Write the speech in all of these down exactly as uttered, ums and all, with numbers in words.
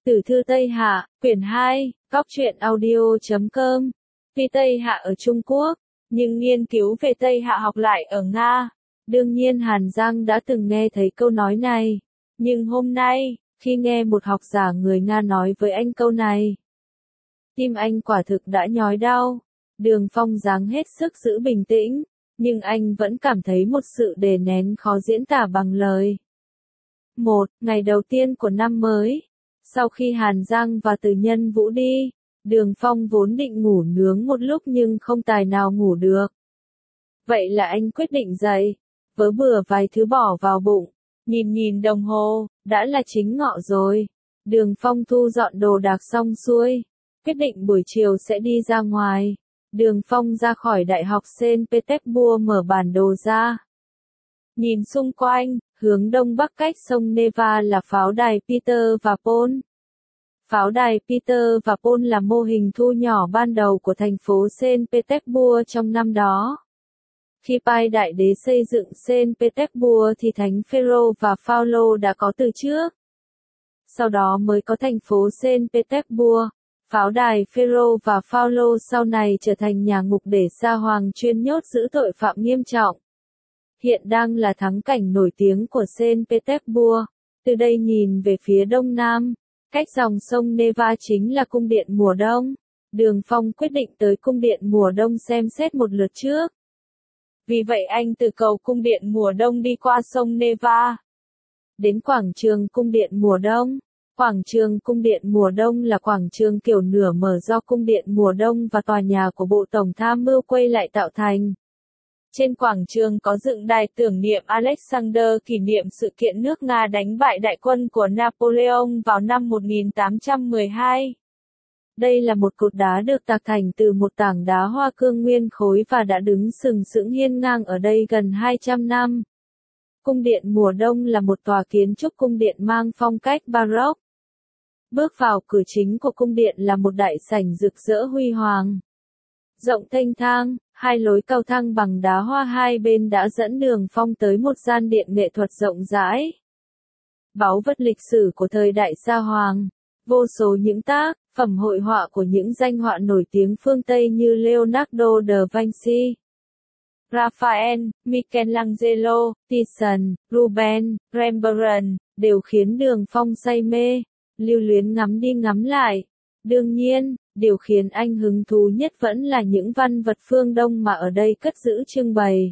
Tử thư Tây Hạ, quyển hai, góc truyện audio chấm com. Tuy Tây Hạ ở Trung Quốc, nhưng nghiên cứu về Tây Hạ học lại ở Nga. Đương nhiên Hàn Giang đã từng nghe thấy câu nói này. Nhưng hôm nay, khi nghe một học giả người Nga nói với anh câu này, tim anh quả thực đã nhói đau. Đường Phong dáng hết sức giữ bình tĩnh, nhưng anh vẫn cảm thấy một sự đè nén khó diễn tả bằng lời. Một, ngày đầu tiên của năm mới. Sau khi Hàn Giang và Từ Nhân Vũ đi, Đường Phong vốn định ngủ nướng một lúc nhưng không tài nào ngủ được. Vậy là anh quyết định dậy, vớ bừa vài thứ bỏ vào bụng, nhìn nhìn đồng hồ, đã là chính ngọ rồi. Đường Phong thu dọn đồ đạc xong xuôi, quyết định buổi chiều sẽ đi ra ngoài. Đường Phong ra khỏi Đại học Saint Petersburg mở bản đồ ra. Nhìn xung quanh, hướng đông bắc cách sông Neva là pháo đài Peter và Paul. Pháo đài Peter và Paul là mô hình thu nhỏ ban đầu của thành phố Saint Petersburg trong năm đó. Khi Pai Đại Đế xây dựng Saint Petersburg thì Thánh Phêrô và Phaolô đã có từ trước. Sau đó mới có thành phố Saint Petersburg. Pháo đài Phêrô và Phaolô sau này trở thành nhà ngục để sa hoàng chuyên nhốt giữ tội phạm nghiêm trọng. Hiện đang là thắng cảnh nổi tiếng của Saint Petersburg. Từ đây nhìn về phía đông nam, cách dòng sông Neva chính là cung điện mùa đông. Đường Phong quyết định tới cung điện mùa đông xem xét một lượt trước. Vì vậy anh từ cầu cung điện mùa đông đi qua sông Neva, đến quảng trường cung điện mùa đông. Quảng trường cung điện mùa đông là quảng trường kiểu nửa mở do cung điện mùa đông và tòa nhà của Bộ Tổng tham mưu quay lại tạo thành. Trên quảng trường có dựng đài tưởng niệm Alexander kỷ niệm sự kiện nước Nga đánh bại đại quân của Napoleon vào năm một nghìn tám trăm mười hai. Đây là một cột đá được tạc thành từ một tảng đá hoa cương nguyên khối và đã đứng sừng sững hiên ngang ở đây gần hai trăm năm. Cung điện mùa đông là một tòa kiến trúc cung điện mang phong cách Baroque. Bước vào cửa chính của cung điện là một đại sảnh rực rỡ huy hoàng. Rộng thênh thang, hai lối cầu thang bằng đá hoa hai bên đã dẫn Đường Phong tới một gian điện nghệ thuật rộng rãi. Báu vật lịch sử của thời đại Sa Hoàng, vô số những tác phẩm hội họa của những danh họa nổi tiếng phương Tây như Leonardo da Vinci, Raphael, Michelangelo, Titian, Rubens, Rembrandt, đều khiến Đường Phong say mê, lưu luyến ngắm đi ngắm lại. Đương nhiên, điều khiến anh hứng thú nhất vẫn là những văn vật phương Đông mà ở đây cất giữ trưng bày.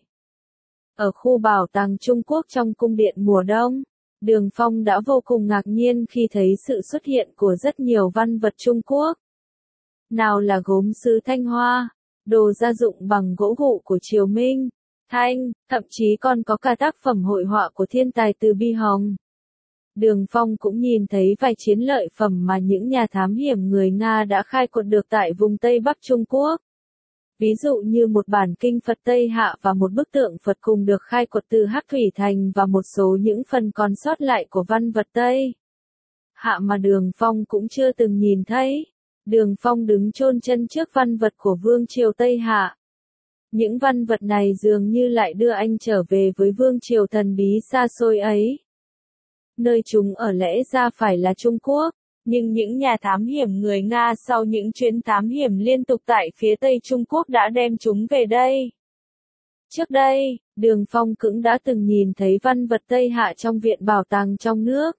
Ở khu bảo tàng Trung Quốc trong cung điện mùa đông, Đường Phong đã vô cùng ngạc nhiên khi thấy sự xuất hiện của rất nhiều văn vật Trung Quốc. Nào là gốm sứ Thanh Hoa, đồ gia dụng bằng gỗ gụ của Triều Minh, Thanh, thậm chí còn có cả tác phẩm hội họa của thiên tài Từ Bi Hồng. Đường Phong cũng nhìn thấy vài chiến lợi phẩm mà những nhà thám hiểm người Nga đã khai quật được tại vùng Tây Bắc Trung Quốc. Ví dụ như một bản kinh Phật Tây Hạ và một bức tượng Phật cùng được khai quật từ Hắc Thủy Thành và một số những phần còn sót lại của văn vật Tây Hạ mà Đường Phong cũng chưa từng nhìn thấy. Đường Phong đứng chôn chân trước văn vật của Vương triều Tây Hạ. Những văn vật này dường như lại đưa anh trở về với Vương triều thần bí xa xôi ấy. Nơi chúng ở lẽ ra phải là Trung Quốc, nhưng những nhà thám hiểm người Nga sau những chuyến thám hiểm liên tục tại phía Tây Trung Quốc đã đem chúng về đây. Trước đây, Đường Phong cũng đã từng nhìn thấy văn vật Tây Hạ trong viện bảo tàng trong nước.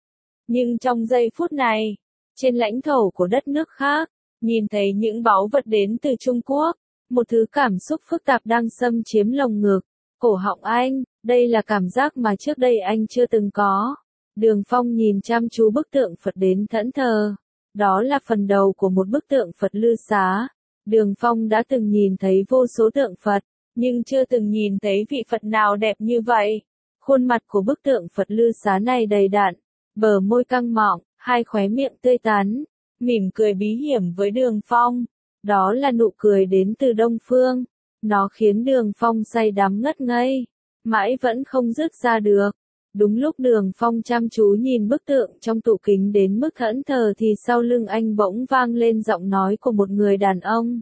Nhưng trong giây phút này, trên lãnh thổ của đất nước khác, nhìn thấy những báu vật đến từ Trung Quốc, một thứ cảm xúc phức tạp đang xâm chiếm lồng ngực, cổ họng anh. Đây là cảm giác mà trước đây anh chưa từng có. Đường Phong nhìn chăm chú bức tượng Phật đến thẫn thờ. Đó là phần đầu của một bức tượng Phật Lư Xá. Đường Phong đã từng nhìn thấy vô số tượng Phật, nhưng chưa từng nhìn thấy vị Phật nào đẹp như vậy. Khuôn mặt của bức tượng Phật Lư Xá này đầy đặn, bờ môi căng mọng, hai khóe miệng tươi tắn, mỉm cười bí hiểm với Đường Phong. Đó là nụ cười đến từ Đông Phương. Nó khiến Đường Phong say đắm ngất ngây, mãi vẫn không dứt ra được. Đúng lúc Đường Phong chăm chú nhìn bức tượng trong tủ kính đến mức thẫn thờ thì sau lưng anh bỗng vang lên giọng nói của một người đàn ông.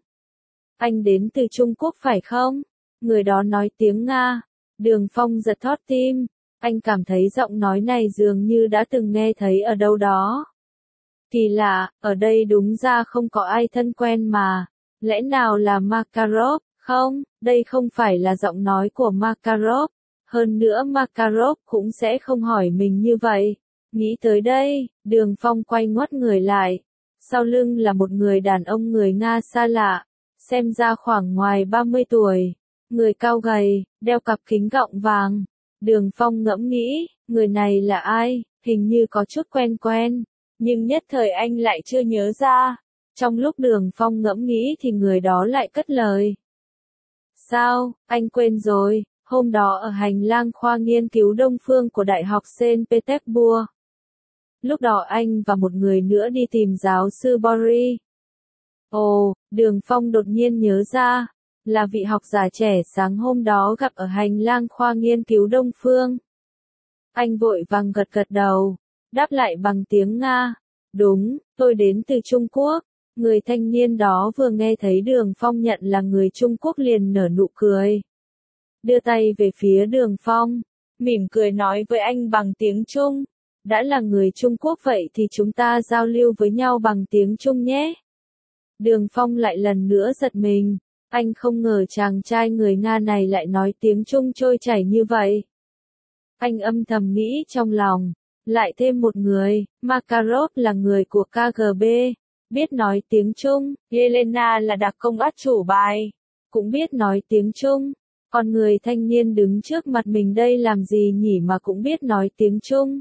Anh đến từ Trung Quốc phải không? Người đó nói tiếng Nga. Đường Phong giật thót tim. Anh cảm thấy giọng nói này dường như đã từng nghe thấy ở đâu đó. Kỳ lạ, ở đây đúng ra không có ai thân quen mà. Lẽ nào là Makarov? Không, đây không phải là giọng nói của Makarov. Hơn nữa Makarov cũng sẽ không hỏi mình như vậy. Nghĩ tới đây, Đường Phong quay ngoắt người lại. Sau lưng là một người đàn ông người Nga xa lạ, xem ra khoảng ngoài ba mươi tuổi. Người cao gầy, đeo cặp kính gọng vàng. Đường Phong ngẫm nghĩ, người này là ai, hình như có chút quen quen. Nhưng nhất thời anh lại chưa nhớ ra. Trong lúc Đường Phong ngẫm nghĩ thì người đó lại cất lời. Sao, anh quên rồi, hôm đó ở hành lang khoa nghiên cứu Đông Phương của Đại học Saint Petersburg. Lúc đó anh và một người nữa đi tìm giáo sư Boris. Ồ, Đường Phong đột nhiên nhớ ra, là vị học giả trẻ sáng hôm đó gặp ở hành lang khoa nghiên cứu Đông Phương. Anh vội vàng gật gật đầu, đáp lại bằng tiếng Nga. Đúng, tôi đến từ Trung Quốc. Người thanh niên đó vừa nghe thấy Đường Phong nhận là người Trung Quốc liền nở nụ cười. Đưa tay về phía Đường Phong, mỉm cười nói với anh bằng tiếng Trung. Đã là người Trung Quốc vậy thì chúng ta giao lưu với nhau bằng tiếng Trung nhé. Đường Phong lại lần nữa giật mình. Anh không ngờ chàng trai người Nga này lại nói tiếng Trung trôi chảy như vậy. Anh âm thầm nghĩ trong lòng. Lại thêm một người, Makarov là người của ca giê bê, biết nói tiếng Trung. Yelena là đặc công át chủ bài, cũng biết nói tiếng Trung. Còn người thanh niên đứng trước mặt mình đây làm gì nhỉ mà cũng biết nói tiếng Trung.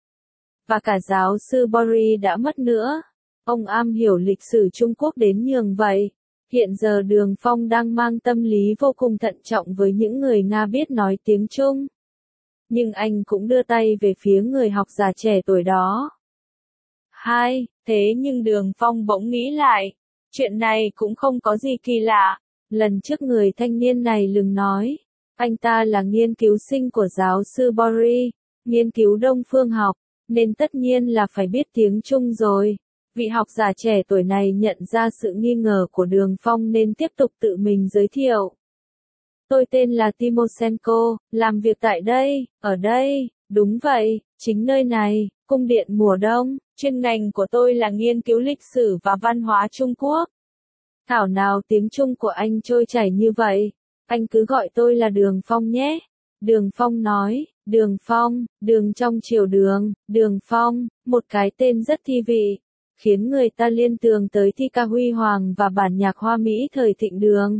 Và cả giáo sư Boris đã mất nữa. Ông am hiểu lịch sử Trung Quốc đến nhường vậy. Hiện giờ Đường Phong đang mang tâm lý vô cùng thận trọng với những người Nga biết nói tiếng Trung. Nhưng anh cũng đưa tay về phía người học giả trẻ tuổi đó. Hai, thế nhưng Đường Phong bỗng nghĩ lại. Chuyện này cũng không có gì kỳ lạ. Lần trước người thanh niên này lừng nói. Anh ta là nghiên cứu sinh của giáo sư Boris, nghiên cứu Đông Phương học, nên tất nhiên là phải biết tiếng Trung rồi. Vị học giả trẻ tuổi này nhận ra sự nghi ngờ của Đường Phong nên tiếp tục tự mình giới thiệu. Tôi tên là Timoshenko, làm việc tại đây, ở đây, đúng vậy, chính nơi này, cung điện mùa đông. Chuyên ngành của tôi là nghiên cứu lịch sử và văn hóa Trung Quốc. Thảo nào tiếng Trung của anh trôi chảy như vậy, anh cứ gọi tôi là Đường Phong nhé. Đường Phong nói, Đường Phong, đường trong triều đường, Đường Phong, một cái tên rất thi vị, khiến người ta liên tưởng tới thi ca huy hoàng và bản nhạc hoa mỹ thời thịnh đường.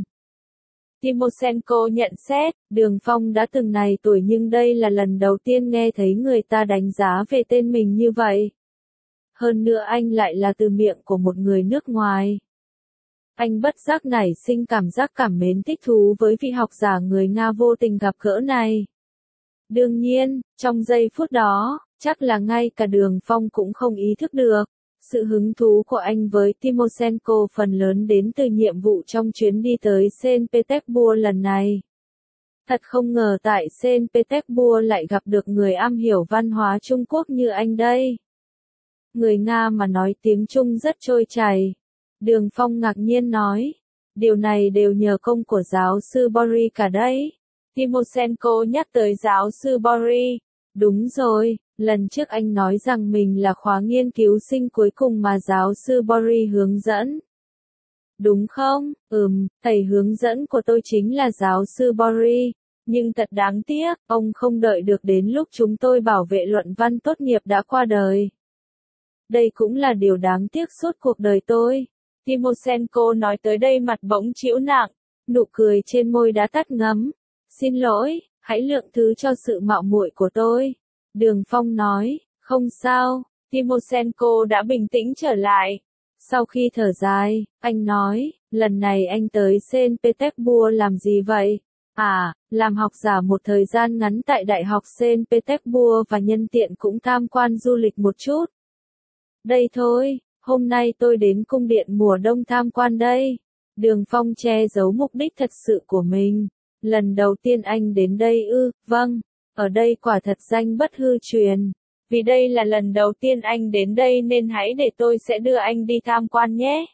Timoshenko nhận xét, Đường Phong đã từng này tuổi nhưng đây là lần đầu tiên nghe thấy người ta đánh giá về tên mình như vậy. Hơn nữa anh lại là từ miệng của một người nước ngoài. Anh bất giác nảy sinh cảm giác cảm mến thích thú với vị học giả người Nga vô tình gặp gỡ này. Đương nhiên, trong giây phút đó, chắc là ngay cả Đường Phong cũng không ý thức được. Sự hứng thú của anh với Timoshenko phần lớn đến từ nhiệm vụ trong chuyến đi tới Saint Petersburg lần này. Thật không ngờ tại Saint Petersburg lại gặp được người am hiểu văn hóa Trung Quốc như anh đây. Người Nga mà nói tiếng Trung rất trôi chảy. Đường Phong ngạc nhiên nói. Điều này đều nhờ công của giáo sư Boris cả đấy. Timoshenko nhắc tới giáo sư Boris. Đúng rồi, lần trước anh nói rằng mình là khóa nghiên cứu sinh cuối cùng mà giáo sư Boris hướng dẫn. Đúng không? Ừm, thầy hướng dẫn của tôi chính là giáo sư Boris. Nhưng thật đáng tiếc, ông không đợi được đến lúc chúng tôi bảo vệ luận văn tốt nghiệp đã qua đời. Đây cũng là điều đáng tiếc suốt cuộc đời tôi. Timoshenko nói tới đây mặt bỗng trĩu nặng, nụ cười trên môi đã tắt ngấm. Xin lỗi, hãy lượng thứ cho sự mạo muội của tôi. Đường Phong nói, không sao, Timoshenko đã bình tĩnh trở lại. Sau khi thở dài, anh nói, lần này anh tới Saint Petersburg làm gì vậy? À, làm học giả một thời gian ngắn tại Đại học Saint Petersburg và nhân tiện cũng tham quan du lịch một chút. Đây thôi, hôm nay tôi đến cung điện mùa đông tham quan đây. Đường Phong che giấu mục đích thật sự của mình. Lần đầu tiên anh đến đây ư, vâng, ở đây quả thật danh bất hư truyền. Vì đây là lần đầu tiên anh đến đây nên hãy để tôi sẽ đưa anh đi tham quan nhé.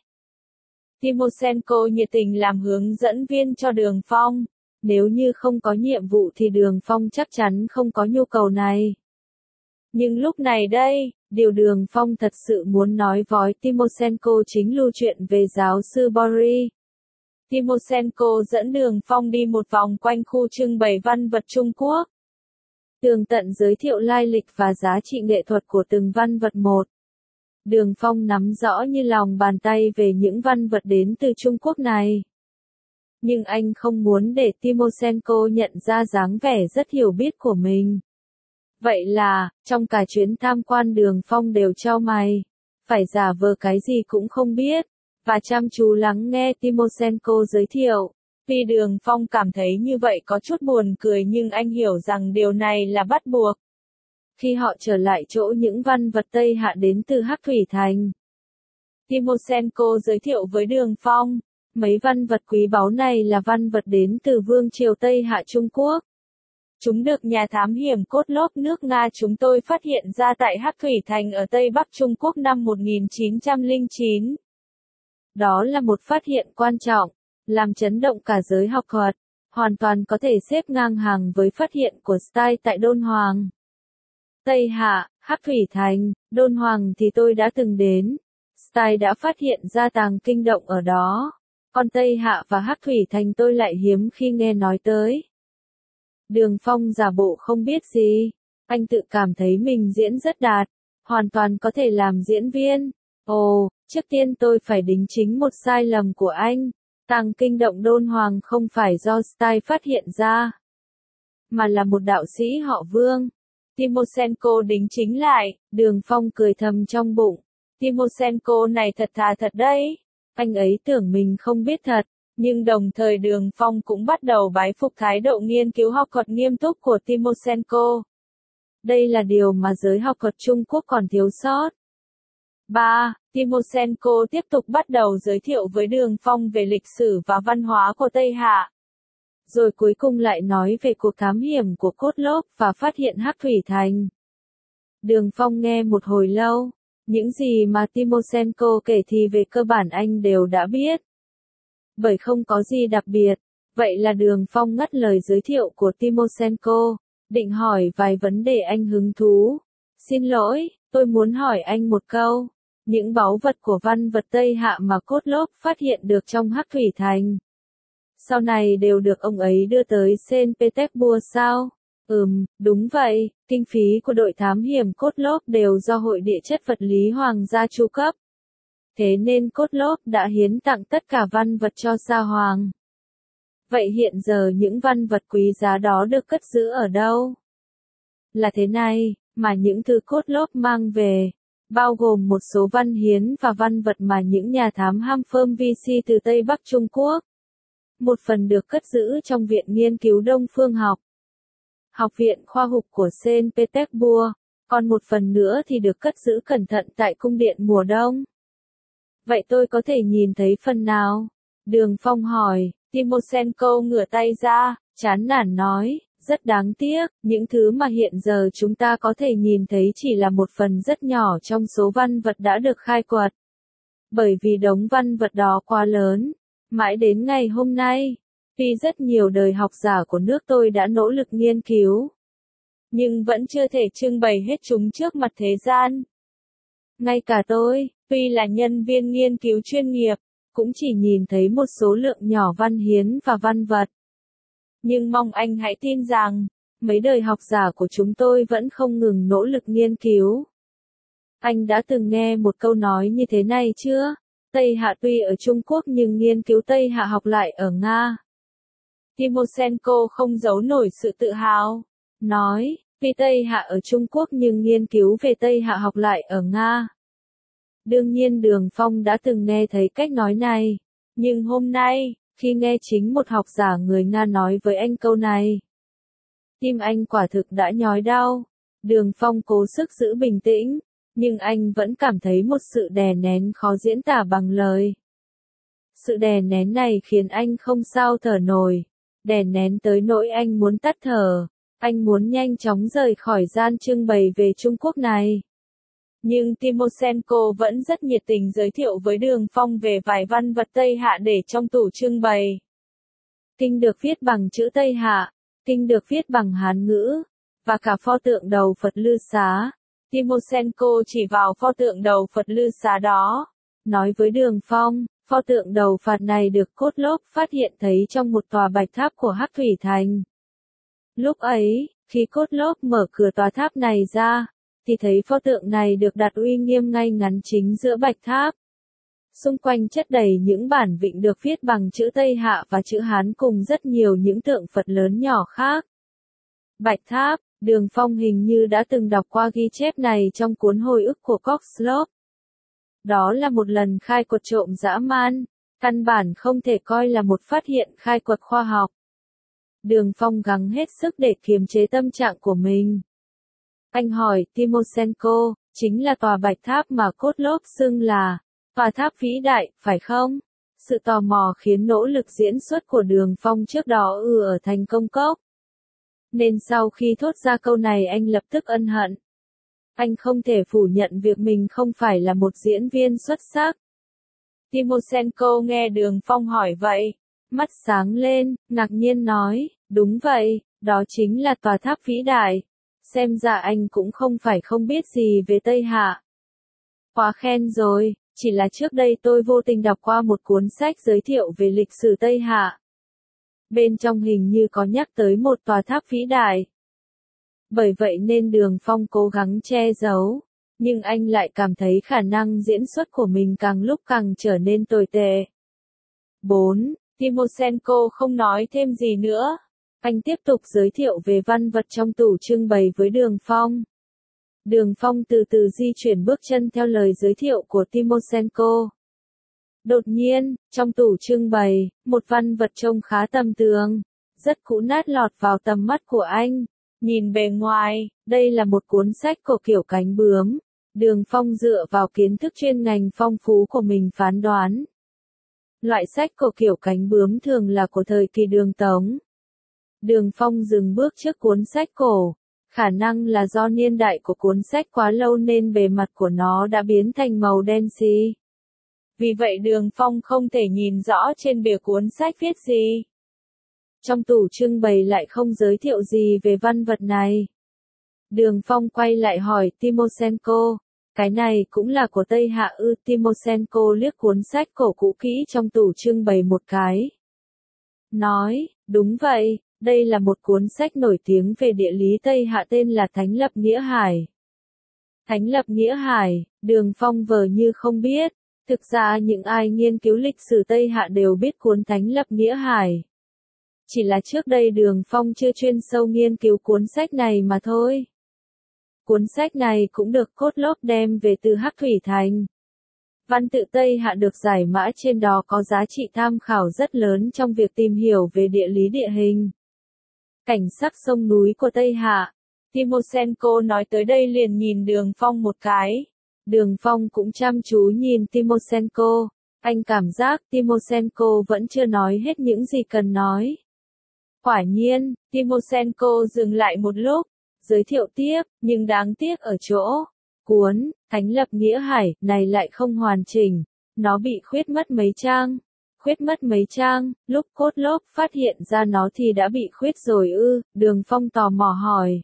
Timoshenko nhiệt tình làm hướng dẫn viên cho Đường Phong. Nếu như không có nhiệm vụ thì Đường Phong chắc chắn không có nhu cầu này. Nhưng lúc này đây, Điều Đường Phong thật sự muốn nói với Timoshenko chính lưu truyện về giáo sư Boris. Timoshenko dẫn Đường Phong đi một vòng quanh khu trưng bày văn vật Trung Quốc. Tường tận giới thiệu lai lịch và giá trị nghệ thuật của từng văn vật một. Đường Phong nắm rõ như lòng bàn tay về những văn vật đến từ Trung Quốc này. Nhưng anh không muốn để Timoshenko nhận ra dáng vẻ rất hiểu biết của mình. Vậy là, trong cả chuyến tham quan Đường Phong đều chau mày, phải giả vờ cái gì cũng không biết, và chăm chú lắng nghe Timoshenko giới thiệu. Tuy Đường Phong cảm thấy như vậy có chút buồn cười nhưng anh hiểu rằng điều này là bắt buộc. Khi họ trở lại chỗ những văn vật Tây Hạ đến từ Hắc Thủy Thành, Timoshenko giới thiệu với Đường Phong, mấy văn vật quý báu này là văn vật đến từ Vương triều Tây Hạ Trung Quốc. Chúng được nhà thám hiểm cốt lốp nước Nga chúng tôi phát hiện ra tại Hắc Thủy Thành ở Tây Bắc Trung Quốc năm một nghìn chín trăm lẻ chín. Đó là một phát hiện quan trọng, làm chấn động cả giới học thuật, hoàn toàn có thể xếp ngang hàng với phát hiện của Stein tại Đôn Hoàng. Tây Hạ, Hắc Thủy Thành, Đôn Hoàng thì tôi đã từng đến. Stein đã phát hiện ra tàng kinh động ở đó. Còn Tây Hạ và Hắc Thủy Thành tôi lại hiếm khi nghe nói tới. Đường Phong giả bộ không biết gì. Anh tự cảm thấy mình diễn rất đạt, hoàn toàn có thể làm diễn viên. Ồ, trước tiên tôi phải đính chính một sai lầm của anh. Tàng kinh động Đôn Hoàng không phải do Stein phát hiện ra, mà là một đạo sĩ họ Vương. Timoshenko đính chính lại, Đường Phong cười thầm trong bụng. Timoshenko này thật thà thật đấy. Anh ấy tưởng mình không biết thật, nhưng đồng thời Đường Phong cũng bắt đầu bái phục thái độ nghiên cứu học thuật nghiêm túc của Timoshenko. Đây là điều mà giới học thuật Trung Quốc còn thiếu sót. ba. Timoshenko tiếp tục bắt đầu giới thiệu với Đường Phong về lịch sử và văn hóa của Tây Hạ. Rồi cuối cùng lại nói về cuộc thám hiểm của Kotlov và phát hiện Hắc Thủy Thành. Đường Phong nghe một hồi lâu, những gì mà Timoshenko kể thì về cơ bản anh đều đã biết. Bởi không có gì đặc biệt, vậy là Đường Phong ngắt lời giới thiệu của Timoshenko, định hỏi vài vấn đề anh hứng thú. Xin lỗi, tôi muốn hỏi anh một câu. Những báu vật của văn vật Tây Hạ mà Kotlov phát hiện được trong Hắc Thủy Thành, sau này đều được ông ấy đưa tới Saint Petersburg sao? Ừm, đúng vậy, kinh phí của đội thám hiểm Kotlov đều do Hội Địa chất vật lý Hoàng gia chu cấp. Thế nên Kotlov đã hiến tặng tất cả văn vật cho Sa Hoàng. Vậy hiện giờ những văn vật quý giá đó được cất giữ ở đâu? Là thế này, mà những thứ Kotlov mang về, bao gồm một số văn hiến và văn vật mà những nhà thám Hamphom vê xê từ Tây Bắc Trung Quốc. Một phần được cất giữ trong Viện Nghiên cứu Đông Phương học, Học viện Khoa học của Saint Petersburg, còn một phần nữa thì được cất giữ cẩn thận tại Cung điện mùa đông. Vậy tôi có thể nhìn thấy phần nào? Đường Phong hỏi. Timoshenko ngửa tay ra, chán nản nói, rất đáng tiếc, những thứ mà hiện giờ chúng ta có thể nhìn thấy chỉ là một phần rất nhỏ trong số văn vật đã được khai quật. Bởi vì đống văn vật đó quá lớn, mãi đến ngày hôm nay, tuy rất nhiều đời học giả của nước tôi đã nỗ lực nghiên cứu, nhưng vẫn chưa thể trưng bày hết chúng trước mặt thế gian. Ngay cả tôi, tuy là nhân viên nghiên cứu chuyên nghiệp, cũng chỉ nhìn thấy một số lượng nhỏ văn hiến và văn vật. Nhưng mong anh hãy tin rằng, mấy đời học giả của chúng tôi vẫn không ngừng nỗ lực nghiên cứu. Anh đã từng nghe một câu nói như thế này chưa? Tây Hạ tuy ở Trung Quốc nhưng nghiên cứu Tây Hạ học lại ở Nga. Timoshenko không giấu nổi sự tự hào. Nói, tuy Tây Hạ ở Trung Quốc nhưng nghiên cứu về Tây Hạ học lại ở Nga. Đương nhiên Đường Phong đã từng nghe thấy cách nói này. Nhưng hôm nay, khi nghe chính một học giả người Nga nói với anh câu này, tim anh quả thực đã nhói đau. Đường Phong cố sức giữ bình tĩnh, nhưng anh vẫn cảm thấy một sự đè nén khó diễn tả bằng lời. Sự đè nén này khiến anh không sao thở nổi, đè nén tới nỗi anh muốn tắt thở, anh muốn nhanh chóng rời khỏi gian trưng bày về Trung Quốc này. Nhưng Timoshenko vẫn rất nhiệt tình giới thiệu với Đường Phong về vài văn vật Tây Hạ để trong tủ trưng bày. Kinh được viết bằng chữ Tây Hạ, kinh được viết bằng Hán ngữ, và cả pho tượng đầu Phật Lư Xá. Timoshenko chỉ vào pho tượng đầu Phật Lư Xá đó, nói với Đường Phong, pho tượng đầu Phật này được Kotlov phát hiện thấy trong một tòa bạch tháp của Hắc Thủy Thành. Lúc ấy, khi Kotlov mở cửa tòa tháp này ra, thì thấy pho tượng này được đặt uy nghiêm ngay ngắn chính giữa bạch tháp. Xung quanh chất đầy những bản vịnh được viết bằng chữ Tây Hạ và chữ Hán cùng rất nhiều những tượng Phật lớn nhỏ khác. Bạch tháp, Đường Phong hình như đã từng đọc qua ghi chép này trong cuốn hồi ức của Kotlov. Đó là một lần khai quật trộm dã man, căn bản không thể coi là một phát hiện khai quật khoa học. Đường Phong gắng hết sức để kiềm chế tâm trạng của mình. Anh hỏi Timoshenko, chính là tòa bạch tháp mà Kotlov xưng là tòa tháp vĩ đại, phải không? Sự tò mò khiến nỗ lực diễn xuất của Đường Phong trước đó ư ở thành công cốc. Nên sau khi thốt ra câu này anh lập tức ân hận. Anh không thể phủ nhận việc mình không phải là một diễn viên xuất sắc. Timoshenko nghe Đường Phong hỏi vậy, mắt sáng lên, ngạc nhiên nói, đúng vậy, đó chính là tòa tháp vĩ đại. Xem ra anh cũng không phải không biết gì về Tây Hạ. Quá khen rồi, chỉ là trước đây tôi vô tình đọc qua một cuốn sách giới thiệu về lịch sử Tây Hạ. Bên trong hình như có nhắc tới một tòa tháp vĩ đại. Bởi vậy nên Đường Phong cố gắng che giấu, nhưng anh lại cảm thấy khả năng diễn xuất của mình càng lúc càng trở nên tồi tệ. bốn. Timoshenko không nói thêm gì nữa. Anh tiếp tục giới thiệu về văn vật trong tủ trưng bày với Đường Phong. Đường Phong từ từ di chuyển bước chân theo lời giới thiệu của Timoshenko. Đột nhiên, trong tủ trưng bày, một văn vật trông khá tầm thường, rất cũ nát lọt vào tầm mắt của anh. Nhìn bề ngoài, đây là một cuốn sách cổ kiểu cánh bướm. Đường Phong dựa vào kiến thức chuyên ngành phong phú của mình phán đoán. Loại sách cổ kiểu cánh bướm thường là của thời kỳ Đường Tống. Đường Phong dừng bước trước cuốn sách cổ. Khả năng là do niên đại của cuốn sách quá lâu nên bề mặt của nó đã biến thành màu đen xì. Vì vậy Đường Phong không thể nhìn rõ trên bìa cuốn sách viết gì. Trong tủ trưng bày lại không giới thiệu gì về văn vật này. Đường Phong quay lại hỏi Timoshenko, cái này cũng là của Tây Hạ ư? Timoshenko liếc cuốn sách cổ cũ kỹ trong tủ trưng bày một cái. Nói, đúng vậy, đây là một cuốn sách nổi tiếng về địa lý Tây Hạ tên là Thánh Lập Nghĩa Hải. Thánh Lập Nghĩa Hải, Đường Phong vờ như không biết. Thực ra những ai nghiên cứu lịch sử Tây Hạ đều biết cuốn Thánh Lập Nghĩa Hải. Chỉ là trước đây Đường Phong chưa chuyên sâu nghiên cứu cuốn sách này mà thôi. Cuốn sách này cũng được Kotlov đem về từ Hắc Thủy Thành. Văn tự Tây Hạ được giải mã trên đó có giá trị tham khảo rất lớn trong việc tìm hiểu về địa lý địa hình. Cảnh sắc sông núi của Tây Hạ. Timoshenko nói tới đây liền nhìn Đường Phong một cái. Đường Phong cũng chăm chú nhìn Timoshenko. Anh cảm giác Timoshenko vẫn chưa nói hết những gì cần nói. Quả nhiên, Timoshenko dừng lại một lúc, giới thiệu tiếp, nhưng đáng tiếc ở chỗ, cuốn Thánh Lập Nghĩa Hải này lại không hoàn chỉnh, nó bị khuyết mất mấy trang. Khuyết mất mấy trang, lúc Kotlov phát hiện ra nó thì đã bị khuyết rồi ư? Đường Phong tò mò hỏi.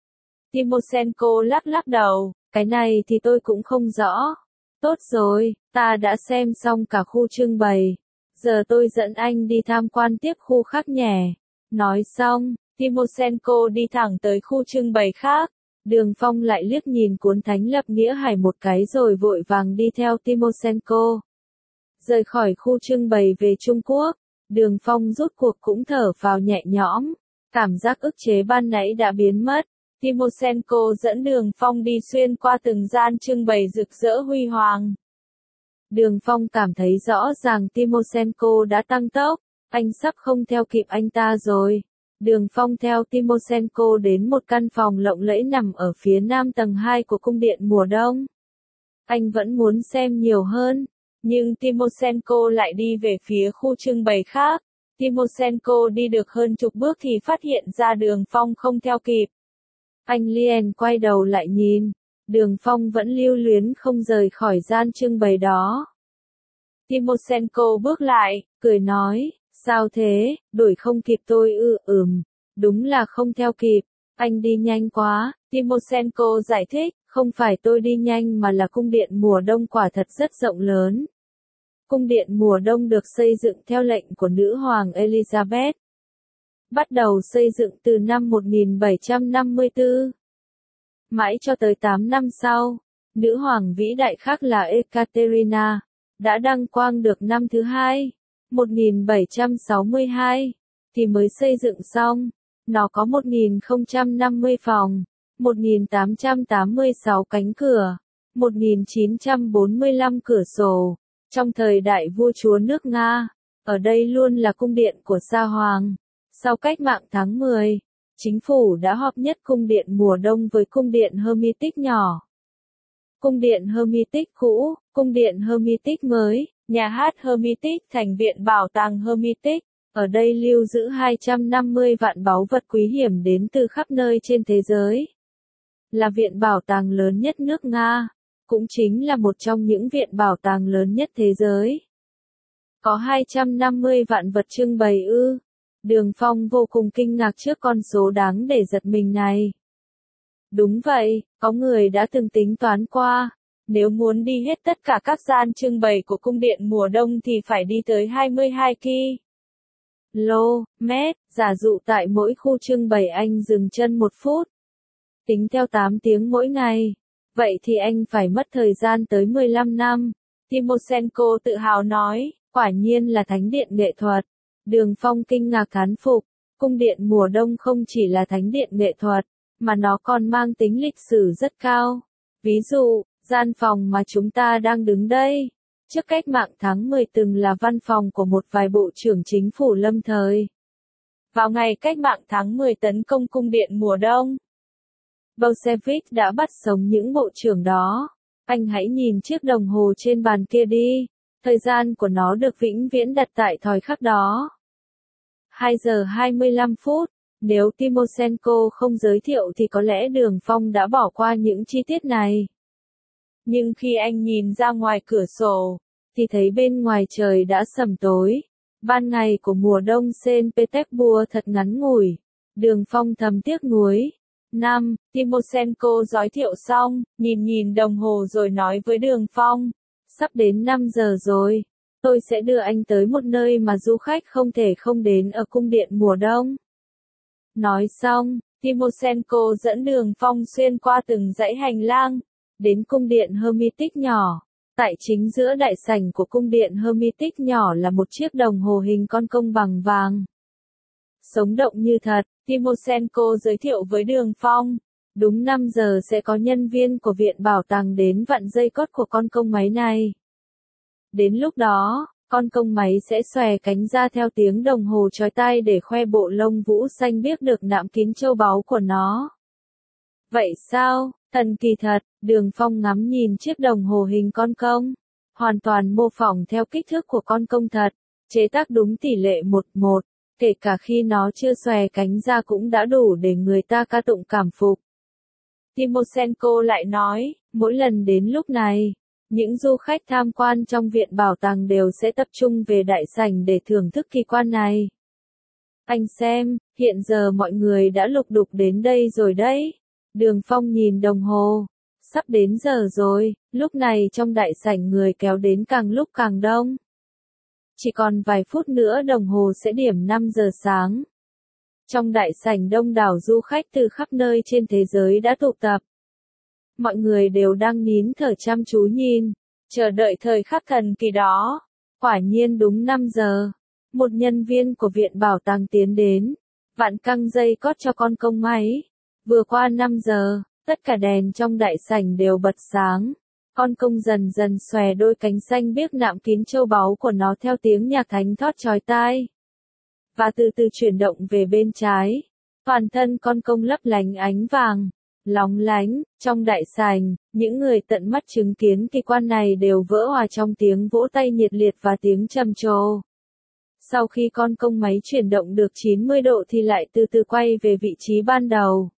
Timoshenko lắc lắc đầu, cái này thì tôi cũng không rõ. Tốt rồi, ta đã xem xong cả khu trưng bày. Giờ tôi dẫn anh đi tham quan tiếp khu khác nhé. Nói xong, Timoshenko đi thẳng tới khu trưng bày khác. Đường Phong lại liếc nhìn cuốn Thánh Lập Nghĩa Hải một cái rồi vội vàng đi theo Timoshenko. Rời khỏi khu trưng bày về Trung Quốc, Đường Phong rút cuộc cũng thở phào nhẹ nhõm. Cảm giác ức chế ban nãy đã biến mất. Timoshenko dẫn Đường Phong đi xuyên qua từng gian trưng bày rực rỡ huy hoàng. Đường Phong cảm thấy rõ ràng Timoshenko đã tăng tốc, anh sắp không theo kịp anh ta rồi. Đường Phong theo Timoshenko đến một căn phòng lộng lẫy nằm ở phía nam tầng hai của cung điện mùa đông. Anh vẫn muốn xem nhiều hơn, nhưng Timoshenko lại đi về phía khu trưng bày khác. Timoshenko đi được hơn chục bước thì phát hiện ra Đường Phong không theo kịp. Anh liền quay đầu lại nhìn, Đường Phong vẫn lưu luyến không rời khỏi gian trưng bày đó. Timoshenko bước lại, cười nói, sao thế, đuổi không kịp tôi ư? Ừm, đúng là không theo kịp, anh đi nhanh quá. Timoshenko giải thích, Không phải tôi đi nhanh mà là cung điện mùa đông quả thật rất rộng lớn. Cung điện mùa đông được xây dựng theo lệnh của nữ hoàng Elizabeth. Bắt đầu xây dựng từ năm một nghìn bảy trăm năm mươi tư. Mãi cho tới tám năm sau, nữ hoàng vĩ đại khác là Ekaterina, đã đăng quang được năm thứ hai, một nghìn bảy trăm sáu mươi hai, thì mới xây dựng xong. Nó có một nghìn không trăm năm mươi phòng, một nghìn tám trăm tám mươi sáu cánh cửa, một nghìn chín trăm bốn mươi lăm cửa sổ. Trong thời đại vua chúa nước Nga, ở đây luôn là cung điện của Sa Hoàng. Sau cách mạng tháng mười, chính phủ đã hợp nhất cung điện mùa đông với cung điện Hermitage nhỏ. Cung điện Hermitage cũ, cung điện Hermitage mới, nhà hát Hermitage thành viện bảo tàng Hermitage. Ở đây lưu giữ hai trăm năm mươi vạn báu vật quý hiếm đến từ khắp nơi trên thế giới. Là viện bảo tàng lớn nhất nước Nga, cũng chính là một trong những viện bảo tàng lớn nhất thế giới. Có hai trăm năm mươi vạn vật trưng bày ư? Đường Phong vô cùng kinh ngạc trước con số đáng để giật mình này. Đúng vậy, có người đã từng tính toán qua. Nếu muốn đi hết tất cả các gian trưng bày của cung điện mùa đông thì phải đi tới hai mươi hai ki lô mét, giả dụ tại mỗi khu trưng bày anh dừng chân một phút. Tính theo tám tiếng mỗi ngày. Vậy thì anh phải mất thời gian tới mười lăm năm. Timoshenko tự hào nói, quả nhiên là thánh điện nghệ thuật. Đường Phong kinh ngạc thán phục, cung điện mùa đông không chỉ là thánh điện nghệ thuật, mà nó còn mang tính lịch sử rất cao. Ví dụ, gian phòng mà chúng ta đang đứng đây, trước cách mạng tháng mười từng là văn phòng của một vài bộ trưởng chính phủ lâm thời. Vào ngày cách mạng tháng mười tấn công cung điện mùa đông, Bolshevik đã bắt sống những bộ trưởng đó. Anh hãy nhìn chiếc đồng hồ trên bàn kia đi, thời gian của nó được vĩnh viễn đặt tại thời khắc đó. hai giờ hai mươi lăm phút, nếu Timoshenko không giới thiệu thì có lẽ Đường Phong đã bỏ qua những chi tiết này. Nhưng khi anh nhìn ra ngoài cửa sổ, thì thấy bên ngoài trời đã sầm tối. Ban ngày của mùa đông Saint Petersburg thật ngắn ngủi. Đường Phong thầm tiếc nuối. Năm, Timoshenko giới thiệu xong, nhìn nhìn đồng hồ rồi nói với Đường Phong. Sắp đến năm giờ rồi. Tôi sẽ đưa anh tới một nơi mà du khách không thể không đến ở cung điện mùa đông. Nói xong, Timoshenko dẫn Đường Phong xuyên qua từng dãy hành lang, đến cung điện Hermitage nhỏ. Tại chính giữa đại sảnh của cung điện Hermitage nhỏ là một chiếc đồng hồ hình con công bằng vàng. Sống động như thật, Timoshenko giới thiệu với Đường Phong. Đúng năm giờ sẽ có nhân viên của viện bảo tàng đến vặn dây cót của con công máy này. Đến lúc đó, con công máy sẽ xòe cánh ra theo tiếng đồng hồ chói tai để khoe bộ lông vũ xanh biếc được nạm kín châu báu của nó. Vậy sao, thần kỳ thật, Đường Phong ngắm nhìn chiếc đồng hồ hình con công. Hoàn toàn mô phỏng theo kích thước của con công thật, chế tác đúng tỷ lệ một một, kể cả khi nó chưa xòe cánh ra cũng đã đủ để người ta ca tụng cảm phục. Timoshenko lại nói, mỗi lần đến lúc này, những du khách tham quan trong viện bảo tàng đều sẽ tập trung về đại sảnh để thưởng thức kỳ quan này. Anh xem, hiện giờ mọi người đã lục đục đến đây rồi đấy. Đường Phong nhìn đồng hồ. Sắp đến giờ rồi, lúc này trong đại sảnh người kéo đến càng lúc càng đông. Chỉ còn vài phút nữa đồng hồ sẽ điểm năm giờ sáng. Trong đại sảnh đông đảo du khách từ khắp nơi trên thế giới đã tụ tập. Mọi người đều đang nín thở chăm chú nhìn, chờ đợi thời khắc thần kỳ đó. Quả nhiên đúng năm giờ, một nhân viên của viện bảo tàng tiến đến, vặn căng dây cót cho con công máy. Vừa qua năm giờ, tất cả đèn trong đại sảnh đều bật sáng. Con công dần dần xòe đôi cánh xanh biếc nạm kín châu báu của nó theo tiếng nhạc thánh thót chói tai. Và từ từ chuyển động về bên trái. Toàn thân con công lấp lánh ánh vàng, lóng lánh. Trong đại sảnh, những người tận mắt chứng kiến kỳ quan này đều vỡ hòa trong tiếng vỗ tay nhiệt liệt và tiếng trầm trồ. Sau khi con công máy chuyển động được chín mươi độ thì lại từ từ quay về vị trí ban đầu.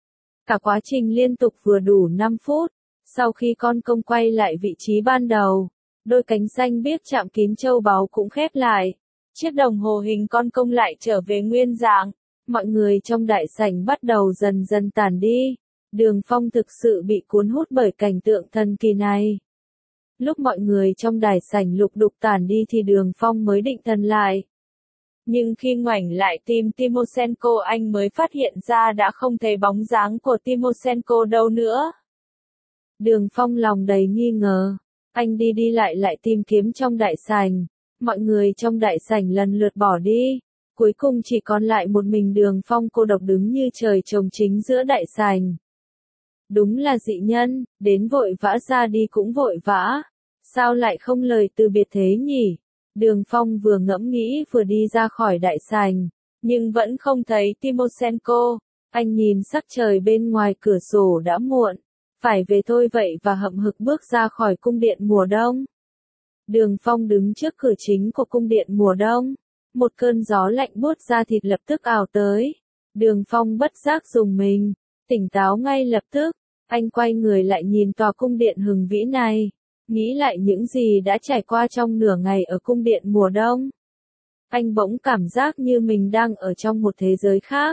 Cả quá trình liên tục vừa đủ năm phút. Sau khi con công quay lại vị trí ban đầu, đôi cánh xanh biếc chạm kín châu báu cũng khép lại. Chiếc đồng hồ hình con công lại trở về nguyên dạng. Mọi người trong đại sảnh bắt đầu dần dần tản đi. Đường Phong thực sự bị cuốn hút bởi cảnh tượng thần kỳ này. Lúc mọi người trong đài sảnh lục đục tản đi thì Đường Phong mới định thần lại. Nhưng khi ngoảnh lại tìm Timoshenko anh mới phát hiện ra đã không thấy bóng dáng của Timoshenko đâu nữa. Đường Phong lòng đầy nghi ngờ. Anh đi đi lại lại tìm kiếm trong đại sảnh. Mọi người trong đại sảnh lần lượt bỏ đi. Cuối cùng chỉ còn lại một mình Đường Phong cô độc đứng như trời trồng chính giữa đại sảnh. Đúng là dị nhân, đến vội vã ra đi cũng vội vã. Sao lại không lời từ biệt thế nhỉ? Đường Phong vừa ngẫm nghĩ vừa đi ra khỏi đại sảnh, nhưng vẫn không thấy Timoshenko. Anh nhìn sắc trời bên ngoài cửa sổ đã muộn, phải về thôi vậy và hậm hực bước ra khỏi cung điện mùa đông. Đường Phong đứng trước cửa chính của cung điện mùa đông. Một cơn gió lạnh buốt da thịt lập tức ào tới. Đường Phong bất giác rùng mình, tỉnh táo ngay lập tức. Anh quay người lại nhìn tòa cung điện hùng vĩ này, nghĩ lại những gì đã trải qua trong nửa ngày ở cung điện mùa đông. Anh bỗng cảm giác như mình đang ở trong một thế giới khác.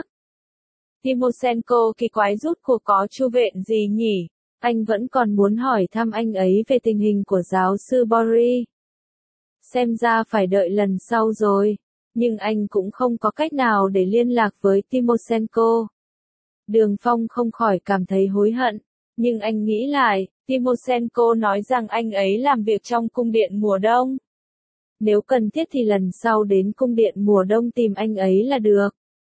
Timoshenko kỳ quái rút cuộc có chu viện gì nhỉ? Anh vẫn còn muốn hỏi thăm anh ấy về tình hình của giáo sư Boris. Xem ra phải đợi lần sau rồi, nhưng anh cũng không có cách nào để liên lạc với Timoshenko. Đường Phong không khỏi cảm thấy hối hận, nhưng anh nghĩ lại, Timoshenko nói rằng anh ấy làm việc trong cung điện mùa đông. Nếu cần thiết thì lần sau đến cung điện mùa đông tìm anh ấy là được.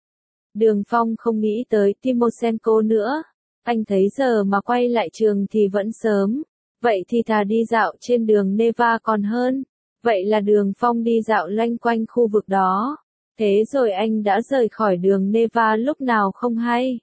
Đường Phong không nghĩ tới Timoshenko nữa. Anh thấy giờ mà quay lại trường thì vẫn sớm. Vậy thì thà đi dạo trên đường Neva còn hơn. Vậy là Đường Phong đi dạo loanh quanh khu vực đó. Thế rồi anh đã rời khỏi đường Neva lúc nào không hay.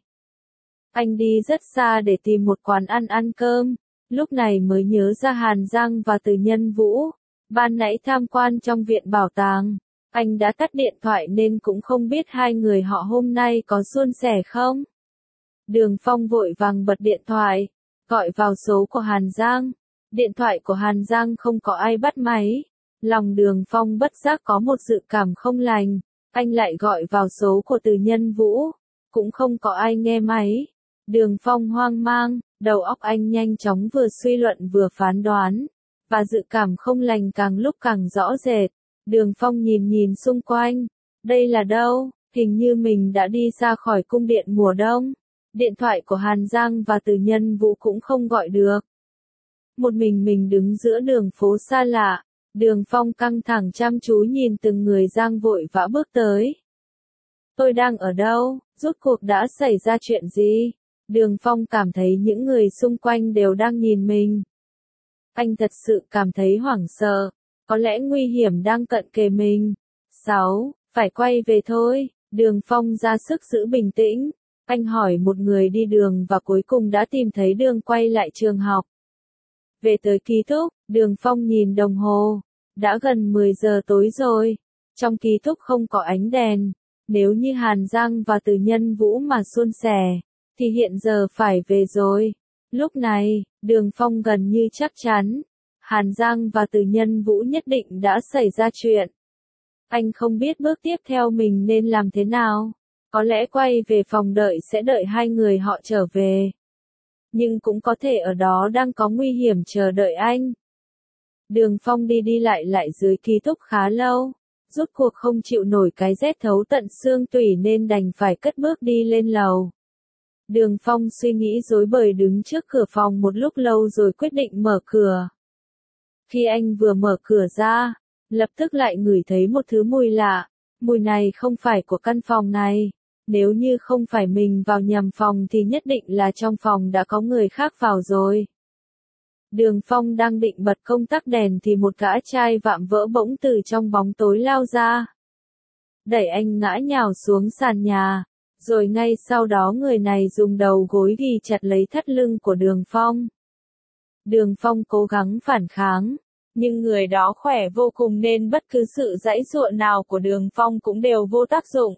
Anh đi rất xa để tìm một quán ăn ăn cơm. Lúc này mới nhớ ra Hàn Giang và Từ Nhân Vũ. Ban nãy tham quan trong viện bảo tàng. Anh đã tắt điện thoại nên cũng không biết hai người họ hôm nay có suôn sẻ không. Đường Phong vội vàng bật điện thoại, gọi vào số của Hàn Giang. Điện thoại của Hàn Giang không có ai bắt máy. Lòng Đường Phong bất giác có một dự cảm không lành. Anh lại gọi vào số của Từ Nhân Vũ. Cũng không có ai nghe máy. Đường Phong hoang mang, đầu óc anh nhanh chóng vừa suy luận vừa phán đoán. Và dự cảm không lành càng lúc càng rõ rệt. Đường Phong nhìn nhìn xung quanh. Đây là đâu? Hình như mình đã đi ra khỏi cung điện mùa đông. Điện thoại của Hàn Giang và Từ Nhân Vũ cũng không gọi được. Một mình mình đứng giữa đường phố xa lạ. Đường Phong căng thẳng chăm chú nhìn từng người Giang vội vã bước tới. Tôi đang ở đâu? Rốt cuộc đã xảy ra chuyện gì? Đường Phong cảm thấy những người xung quanh đều đang nhìn mình. Anh thật sự cảm thấy hoảng sợ. Có lẽ nguy hiểm đang cận kề mình. sáu. Phải quay về thôi. Đường Phong ra sức giữ bình tĩnh. Anh hỏi một người đi đường và cuối cùng đã tìm thấy đường quay lại trường học. Về tới ký túc, Đường Phong nhìn đồng hồ. Đã gần mười giờ tối rồi. Trong ký túc không có ánh đèn. Nếu như Hàn Giang và Từ Nhân Vũ mà suôn sẻ, thì hiện giờ phải về rồi. Lúc này, Đường Phong gần như chắc chắn. Hàn Giang và Từ Nhân Vũ nhất định đã xảy ra chuyện. Anh không biết bước tiếp theo mình nên làm thế nào. Có lẽ quay về phòng đợi sẽ đợi hai người họ trở về. Nhưng cũng có thể ở đó đang có nguy hiểm chờ đợi anh. Đường Phong đi đi lại lại dưới ký túc khá lâu. Rốt cuộc không chịu nổi cái rét thấu tận xương tủy nên đành phải cất bước đi lên lầu. Đường Phong suy nghĩ rối bời đứng trước cửa phòng một lúc lâu rồi quyết định mở cửa. Khi anh vừa mở cửa ra, lập tức lại ngửi thấy một thứ mùi lạ. Mùi này không phải của căn phòng này. Nếu như không phải mình vào nhầm phòng thì nhất định là trong phòng đã có người khác vào rồi. Đường Phong đang định bật công tắc đèn thì một gã trai vạm vỡ bỗng từ trong bóng tối lao ra. Đẩy anh ngã nhào xuống sàn nhà. Rồi ngay sau đó người này dùng đầu gối ghì chặt lấy thắt lưng của Đường Phong. Đường Phong cố gắng phản kháng. Nhưng người đó khỏe vô cùng nên bất cứ sự giãy giụa nào của Đường Phong cũng đều vô tác dụng.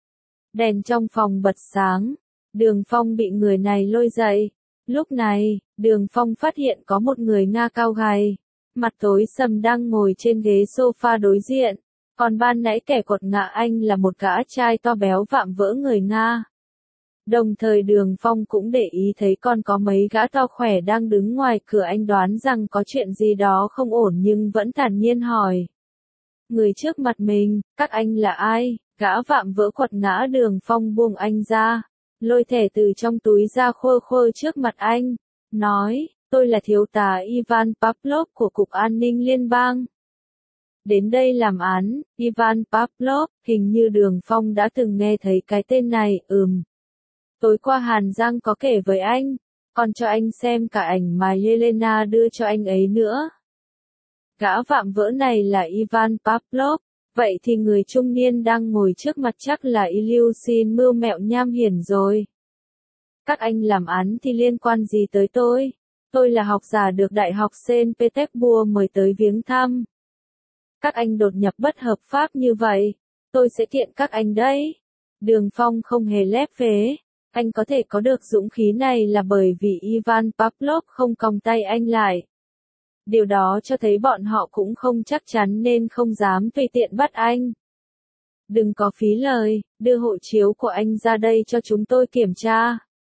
Đèn trong phòng bật sáng. Đường Phong bị người này lôi dậy. Lúc này, Đường Phong phát hiện có một người Nga cao gầy, mặt tối sầm đang ngồi trên ghế sofa đối diện. Còn ban nãy kẻ quật ngã anh là một gã trai to béo vạm vỡ người Nga. Đồng thời Đường Phong cũng để ý thấy còn có mấy gã to khỏe đang đứng ngoài cửa, anh đoán rằng có chuyện gì đó không ổn nhưng vẫn thản nhiên hỏi. Người trước mặt mình, các anh là ai? Gã vạm vỡ quật ngã Đường Phong buông anh ra, lôi thẻ từ trong túi ra khôi khôi trước mặt anh, nói, tôi là thiếu tá Ivan Pavlov của Cục An ninh Liên bang. Đến đây làm án, Ivan Pavlov, hình như Đường Phong đã từng nghe thấy cái tên này, ừm. Tối qua Hàn Giang có kể với anh, còn cho anh xem cả ảnh mà Yelena đưa cho anh ấy nữa. Gã vạm vỡ này là Ivan Pavlov, vậy thì người trung niên đang ngồi trước mặt chắc là Ilyushin mưu mẹo nham hiểm rồi. Các anh làm án thì liên quan gì tới tôi? Tôi là học giả được Đại học Saint Petersburg mời tới viếng thăm. Các anh đột nhập bất hợp pháp như vậy, tôi sẽ kiện các anh đấy. Đường Phong không hề lép vế. Anh có thể có được dũng khí này là bởi vì Ivan Pavlov không còng tay anh lại. Điều đó cho thấy bọn họ cũng không chắc chắn nên không dám tùy tiện bắt anh. Đừng có phí lời, đưa hộ chiếu của anh ra đây cho chúng tôi kiểm tra.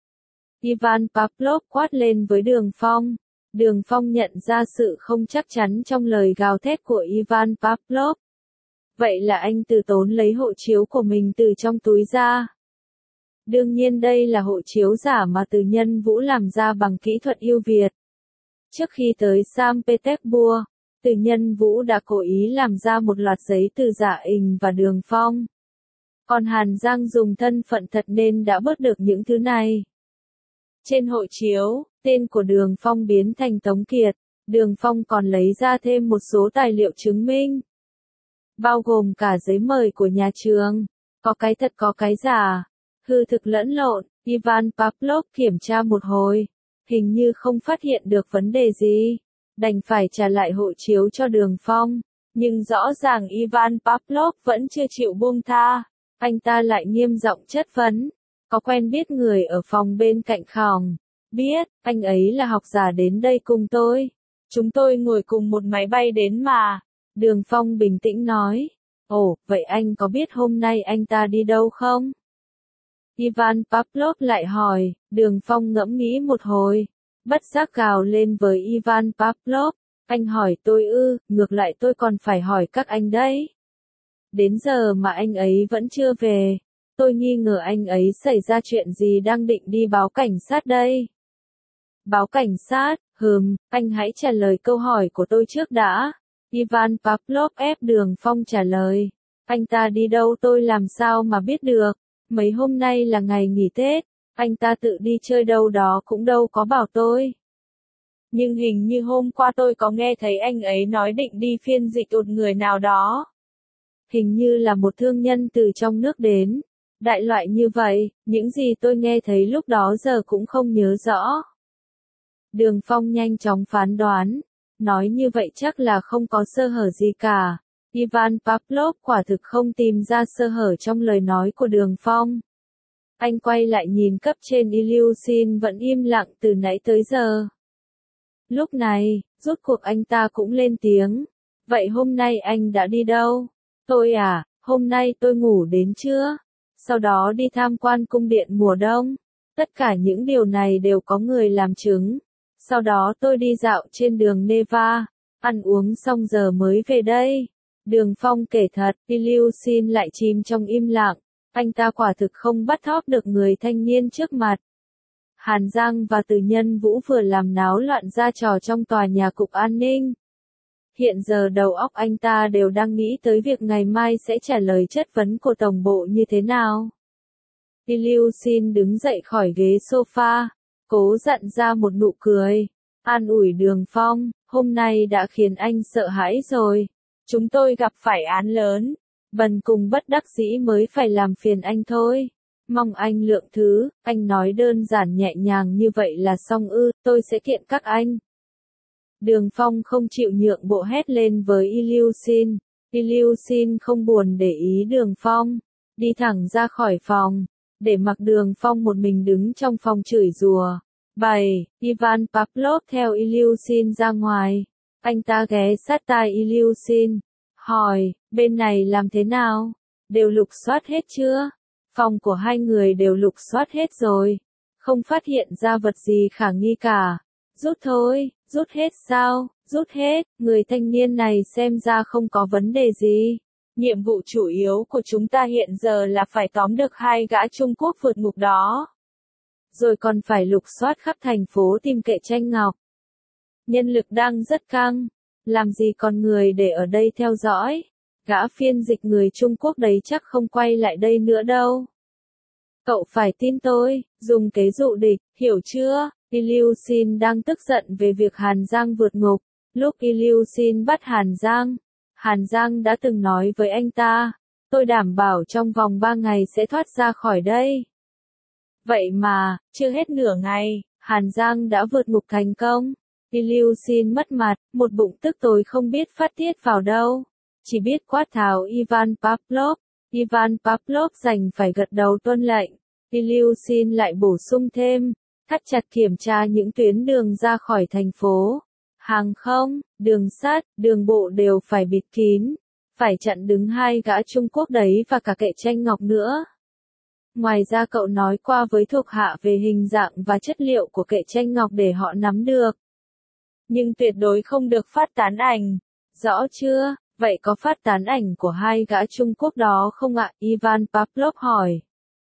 Ivan Pavlov quát lên với Đường Phong. Đường Phong nhận ra sự không chắc chắn trong lời gào thét của Ivan Pavlov. Vậy là anh từ tốn lấy hộ chiếu của mình từ trong túi ra. Đương nhiên đây là hộ chiếu giả mà Từ Nhân Vũ làm ra bằng kỹ thuật ưu việt. Trước khi tới Saint Petersburg, Từ Nhân Vũ đã cố ý làm ra một loạt giấy từ giả Ình và Đường Phong. Còn Hàn Giang dùng thân phận thật nên đã bớt được những thứ này. Trên hộ chiếu, tên của Đường Phong biến thành Tống Kiệt. Đường Phong còn lấy ra thêm một số tài liệu chứng minh, bao gồm cả giấy mời của nhà trường. Có cái thật có cái giả, hư thực lẫn lộn. Ivan Pavlov kiểm tra một hồi, hình như không phát hiện được vấn đề gì, đành phải trả lại hộ chiếu cho Đường Phong. Nhưng rõ ràng Ivan Pavlov vẫn chưa chịu buông tha, anh ta lại nghiêm giọng chất vấn. Có quen biết người ở phòng bên cạnh không? Biết, anh ấy là học giả đến đây cùng tôi. Chúng tôi ngồi cùng một máy bay đến mà. Đường Phong bình tĩnh nói. Ồ, vậy anh có biết hôm nay anh ta đi đâu không? Ivan Pavlov lại hỏi. Đường Phong ngẫm nghĩ một hồi, bất giác gào lên với Ivan Pavlov. Anh hỏi tôi ư, ngược lại tôi còn phải hỏi các anh đấy. Đến giờ mà anh ấy vẫn chưa về. Tôi nghi ngờ anh ấy xảy ra chuyện gì đang định đi báo cảnh sát đây. Báo cảnh sát, hừm, anh hãy trả lời câu hỏi của tôi trước đã. Ivan Pavlov ép Đường Phong trả lời. Anh ta đi đâu tôi làm sao mà biết được. Mấy hôm nay là ngày nghỉ Tết, anh ta tự đi chơi đâu đó cũng đâu có bảo tôi. Nhưng hình như hôm qua tôi có nghe thấy anh ấy nói định đi phiên dịch một người nào đó. Hình như là một thương nhân từ trong nước đến. Đại loại như vậy, những gì tôi nghe thấy lúc đó giờ cũng không nhớ rõ. Đường Phong nhanh chóng phán đoán, nói như vậy chắc là không có sơ hở gì cả. Ivan Pavlov quả thực không tìm ra sơ hở trong lời nói của Đường Phong. Anh quay lại nhìn cấp trên Ilyushin vẫn im lặng từ nãy tới giờ. Lúc này, rốt cuộc anh ta cũng lên tiếng. Vậy hôm nay anh đã đi đâu? Tôi à, hôm nay tôi ngủ đến trưa. Sau đó đi tham quan cung điện mùa đông. Tất cả những điều này đều có người làm chứng. Sau đó tôi đi dạo trên đường Neva, ăn uống xong giờ mới về đây. Đường Phong kể thật, Ilyushin lại chìm trong im lặng. Anh ta quả thực không bắt thóp được người thanh niên trước mặt. Hàn Giang và Từ Nhân Vũ vừa làm náo loạn ra trò trong tòa nhà cục an ninh. Hiện giờ đầu óc anh ta đều đang nghĩ tới việc ngày mai sẽ trả lời chất vấn của tổng bộ như thế nào. Ilyushin đứng dậy khỏi ghế sofa, cố dặn ra một nụ cười, an ủi Đường Phong, hôm nay đã khiến anh sợ hãi rồi. Chúng tôi gặp phải án lớn, bần cùng bất đắc dĩ mới phải làm phiền anh thôi. Mong anh lượng thứ, anh nói đơn giản nhẹ nhàng như vậy là xong ư, tôi sẽ kiện các anh. Đường Phong không chịu nhượng bộ hét lên với Ilyushin. Ilyushin không buồn để ý Đường Phong, đi thẳng ra khỏi phòng, để mặc Đường Phong một mình đứng trong phòng chửi rủa. Bảy, Ivan Pavlov theo Ilyushin ra ngoài. Anh ta ghé sát tai Ilyushin, hỏi, bên này làm thế nào? Đều lục soát hết chưa? Phòng của hai người đều lục soát hết rồi. Không phát hiện ra vật gì khả nghi cả. Rút thôi, rút hết sao, rút hết, người thanh niên này xem ra không có vấn đề gì. Nhiệm vụ chủ yếu của chúng ta hiện giờ là phải tóm được hai gã Trung Quốc vượt ngục đó. Rồi còn phải lục soát khắp thành phố tìm kệ tranh ngọc. Nhân lực đang rất căng. Làm gì còn người để ở đây theo dõi. Gã phiên dịch người Trung Quốc đấy chắc không quay lại đây nữa đâu. Cậu phải tin tôi, dùng kế dụ địch, hiểu chưa? Ilyushin đang tức giận về việc Hàn Giang vượt ngục. Lúc Ilyushin bắt Hàn Giang, Hàn Giang đã từng nói với anh ta, tôi đảm bảo trong vòng ba ngày sẽ thoát ra khỏi đây. Vậy mà, chưa hết nửa ngày, Hàn Giang đã vượt ngục thành công. Ilyushin mất mặt, một bụng tức tối không biết phát tiết vào đâu. Chỉ biết quát tháo Ivan Pavlov. Ivan Pavlov đành phải gật đầu tuân lệnh. Ilyushin lại bổ sung thêm, thắt chặt kiểm tra những tuyến đường ra khỏi thành phố. Hàng không, đường sắt, đường bộ đều phải bịt kín. Phải chặn đứng hai gã Trung Quốc đấy và cả kệ tranh ngọc nữa. Ngoài ra cậu nói qua với thuộc hạ về hình dạng và chất liệu của kệ tranh ngọc để họ nắm được. Nhưng tuyệt đối không được phát tán ảnh. Rõ chưa? Vậy có phát tán ảnh của hai gã Trung Quốc đó không ạ? Ivan Pavlov hỏi.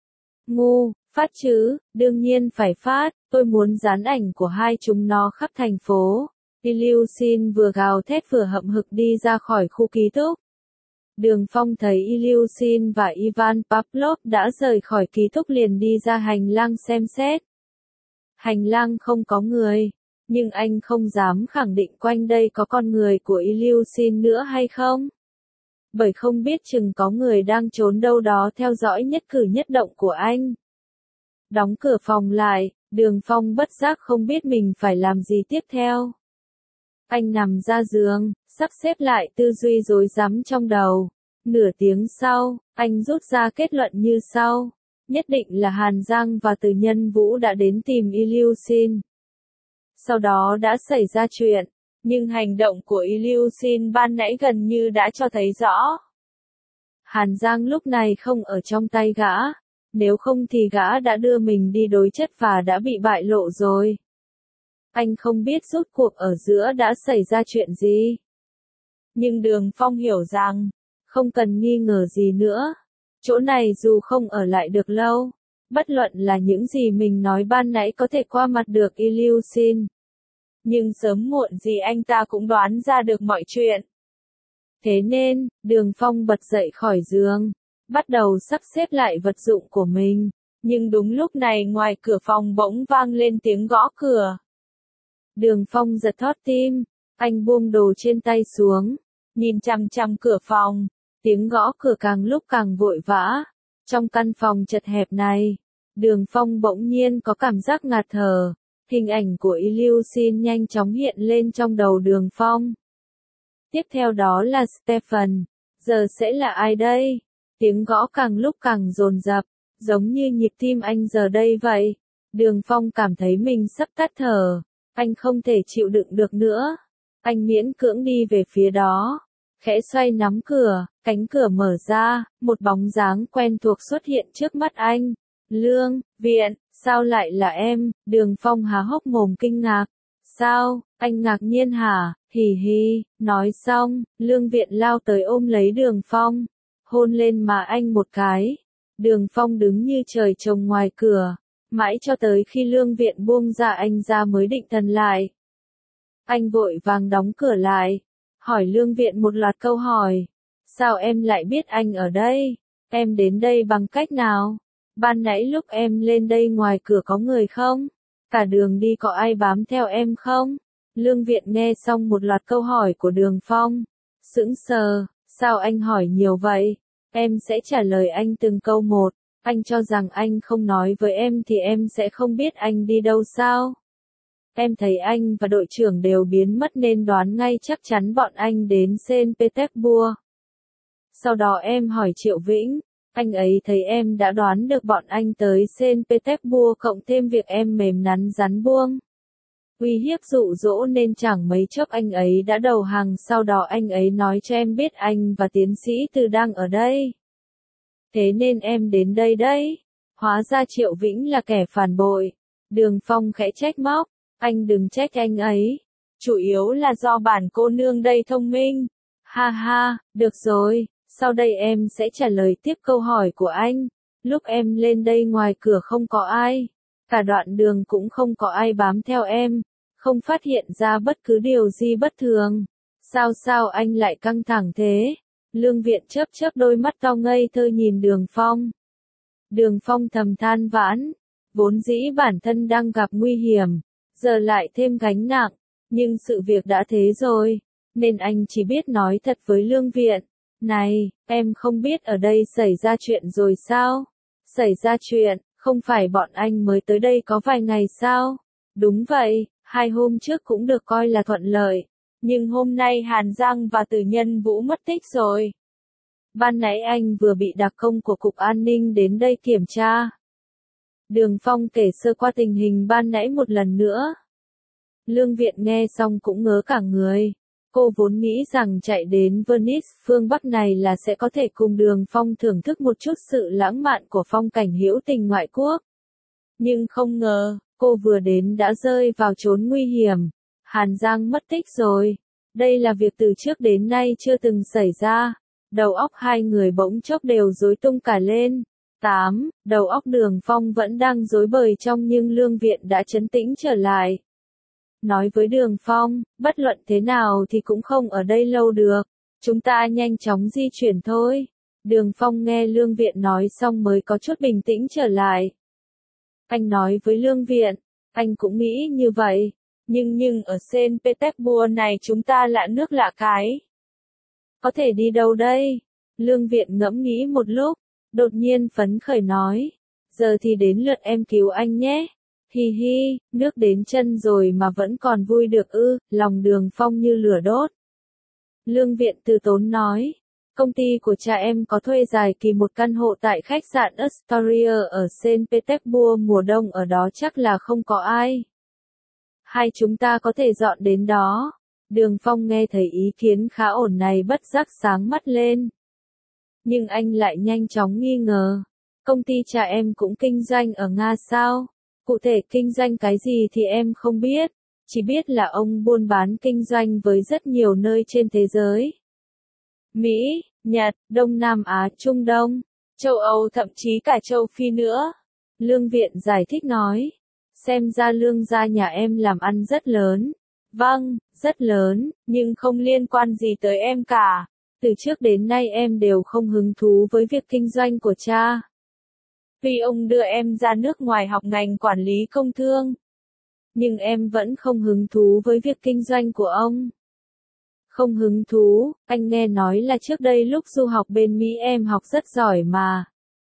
Ngu, phát chứ, đương nhiên phải phát, tôi muốn dán ảnh của hai chúng nó khắp thành phố. Ilyushin vừa gào thét vừa hậm hực đi ra khỏi khu ký túc. Đường Phong thấy Ilyushin và Ivan Pavlov đã rời khỏi ký túc liền đi ra hành lang xem xét. Hành lang không có người, nhưng anh không dám khẳng định quanh đây có con người của Ilyushin nữa hay không. Bởi không biết chừng có người đang trốn đâu đó theo dõi nhất cử nhất động của anh. Đóng cửa phòng lại, Đường Phong bất giác không biết mình phải làm gì tiếp theo. Anh nằm ra giường, sắp xếp lại tư duy rối rắm trong đầu. Nửa tiếng sau, anh rút ra kết luận như sau. Nhất định là Hàn Giang và Từ Nhân Vũ đã đến tìm Ilyushin. Sau đó đã xảy ra chuyện, nhưng hành động của Ilyushin ban nãy gần như đã cho thấy rõ. Hàn Giang lúc này không ở trong tay gã, nếu không thì gã đã đưa mình đi đối chất và đã bị bại lộ rồi. Anh không biết rốt cuộc ở giữa đã xảy ra chuyện gì. Nhưng Đường Phong hiểu rằng, không cần nghi ngờ gì nữa. Chỗ này dù không ở lại được lâu, bất luận là những gì mình nói ban nãy có thể qua mặt được Ilyushin. Nhưng sớm muộn gì anh ta cũng đoán ra được mọi chuyện. Thế nên, Đường Phong bật dậy khỏi giường, bắt đầu sắp xếp lại vật dụng của mình. Nhưng đúng lúc này ngoài cửa phòng bỗng vang lên tiếng gõ cửa. Đường Phong giật thót tim, anh buông đồ trên tay xuống, nhìn chằm chằm cửa phòng, tiếng gõ cửa càng lúc càng vội vã. Trong căn phòng chật hẹp này, Đường Phong bỗng nhiên có cảm giác ngạt thở, hình ảnh của Ilyushin nhanh chóng hiện lên trong đầu Đường Phong. Tiếp theo đó là Stephen, giờ sẽ là ai đây? Tiếng gõ càng lúc càng dồn dập, giống như nhịp tim anh giờ đây vậy. Đường Phong cảm thấy mình sắp tắt thở. Anh không thể chịu đựng được nữa. Anh miễn cưỡng đi về phía đó. Khẽ xoay nắm cửa, cánh cửa mở ra, một bóng dáng quen thuộc xuất hiện trước mắt anh. Lương, Viện, sao lại là em? Đường Phong há hốc mồm kinh ngạc. Sao, anh ngạc nhiên hả? Hì hì, nói xong, Lương Viện lao tới ôm lấy Đường Phong, hôn lên má anh một cái. Đường Phong đứng như trời trồng ngoài cửa, mãi cho tới khi Lương Viện buông ra anh ra mới định thần lại. Anh vội vàng đóng cửa lại, hỏi Lương Viện một loạt câu hỏi. Sao em lại biết anh ở đây? Em đến đây bằng cách nào? Ban nãy lúc em lên đây ngoài cửa có người không? Cả đường đi có ai bám theo em không? Lương Viện nghe xong một loạt câu hỏi của Đường Phong, sững sờ. Sao anh hỏi nhiều vậy? Em sẽ trả lời anh từng câu một. Anh cho rằng anh không nói với em thì em sẽ không biết anh đi đâu sao? Em thấy anh và đội trưởng đều biến mất nên đoán ngay chắc chắn bọn anh đến Saint Petersburg. Sau đó em hỏi Triệu Vĩnh, anh ấy thấy em đã đoán được bọn anh tới Saint Petersburg cộng thêm việc em mềm nắn rắn buông. Uy hiếp dụ dỗ nên chẳng mấy chốc anh ấy đã đầu hàng, sau đó anh ấy nói cho em biết anh và tiến sĩ Từ đang ở đây. Thế nên em đến đây đấy. Hóa ra Triệu Vĩnh là kẻ phản bội. Đường Phong khẽ trách móc, anh đừng trách anh ấy. Chủ yếu là do bản cô nương đây thông minh. Ha ha, được rồi, sau đây em sẽ trả lời tiếp câu hỏi của anh. Lúc em lên đây ngoài cửa không có ai. Cả đoạn đường cũng không có ai bám theo em. Không phát hiện ra bất cứ điều gì bất thường. Sao sao anh lại căng thẳng thế? Lương Viện chớp chớp đôi mắt to ngây thơ nhìn Đường Phong. Đường Phong thầm than vãn. Vốn dĩ bản thân đang gặp nguy hiểm. Giờ lại thêm gánh nặng. Nhưng sự việc đã thế rồi. Nên anh chỉ biết nói thật với Lương Viện. Này, em không biết ở đây xảy ra chuyện rồi sao? Xảy ra chuyện, không phải bọn anh mới tới đây có vài ngày sao? Đúng vậy, hai hôm trước cũng được coi là thuận lợi. Nhưng hôm nay Hàn Giang và Từ Nhân Vũ mất tích rồi. Ban nãy anh vừa bị đặc công của Cục An ninh đến đây kiểm tra. Đường Phong kể sơ qua tình hình ban nãy một lần nữa. Lương Viện nghe xong cũng ngớ cả người. Cô vốn nghĩ rằng chạy đến Venice phương Bắc này là sẽ có thể cùng Đường Phong thưởng thức một chút sự lãng mạn của phong cảnh hữu tình ngoại quốc. Nhưng không ngờ, cô vừa đến đã rơi vào chốn nguy hiểm. Hàn Giang mất tích rồi. Đây là việc từ trước đến nay chưa từng xảy ra. Đầu óc hai người bỗng chốc đều rối tung cả lên. tám. Đầu óc Đường Phong vẫn đang rối bời trong nhưng Lương Viện đã trấn tĩnh trở lại. Nói với Đường Phong, bất luận thế nào thì cũng không ở đây lâu được. Chúng ta nhanh chóng di chuyển thôi. Đường Phong nghe Lương Viện nói xong mới có chút bình tĩnh trở lại. Anh nói với Lương Viện, anh cũng nghĩ như vậy. Nhưng nhưng ở Saint Petersburg này chúng ta lạ nước lạ cái. Có thể đi đâu đây? Lương Viện ngẫm nghĩ một lúc, đột nhiên phấn khởi nói. Giờ thì đến lượt em cứu anh nhé. Hi hi, nước đến chân rồi mà vẫn còn vui được ư, lòng Đường Phong như lửa đốt. Lương Viện từ tốn nói, công ty của cha em có thuê dài kỳ một căn hộ tại khách sạn Astoria ở Saint Petersburg mùa đông, ở đó chắc là không có ai. Hai chúng ta có thể dọn đến đó. Đường Phong nghe thấy ý kiến khá ổn này bất giác sáng mắt lên. Nhưng anh lại nhanh chóng nghi ngờ. Công ty cha em cũng kinh doanh ở Nga sao? Cụ thể kinh doanh cái gì thì em không biết. Chỉ biết là ông buôn bán kinh doanh với rất nhiều nơi trên thế giới. Mỹ, Nhật, Đông Nam Á, Trung Đông, châu Âu, thậm chí cả châu Phi nữa. Lương Viện giải thích nói. Xem ra Lương gia nhà em làm ăn rất lớn. Vâng, rất lớn, nhưng không liên quan gì tới em cả. Từ trước đến nay em đều không hứng thú với việc kinh doanh của cha. Vì ông đưa em ra nước ngoài học ngành quản lý công thương. Nhưng em vẫn không hứng thú với việc kinh doanh của ông. Không hứng thú, anh nghe nói là trước đây lúc du học bên Mỹ em học rất giỏi mà.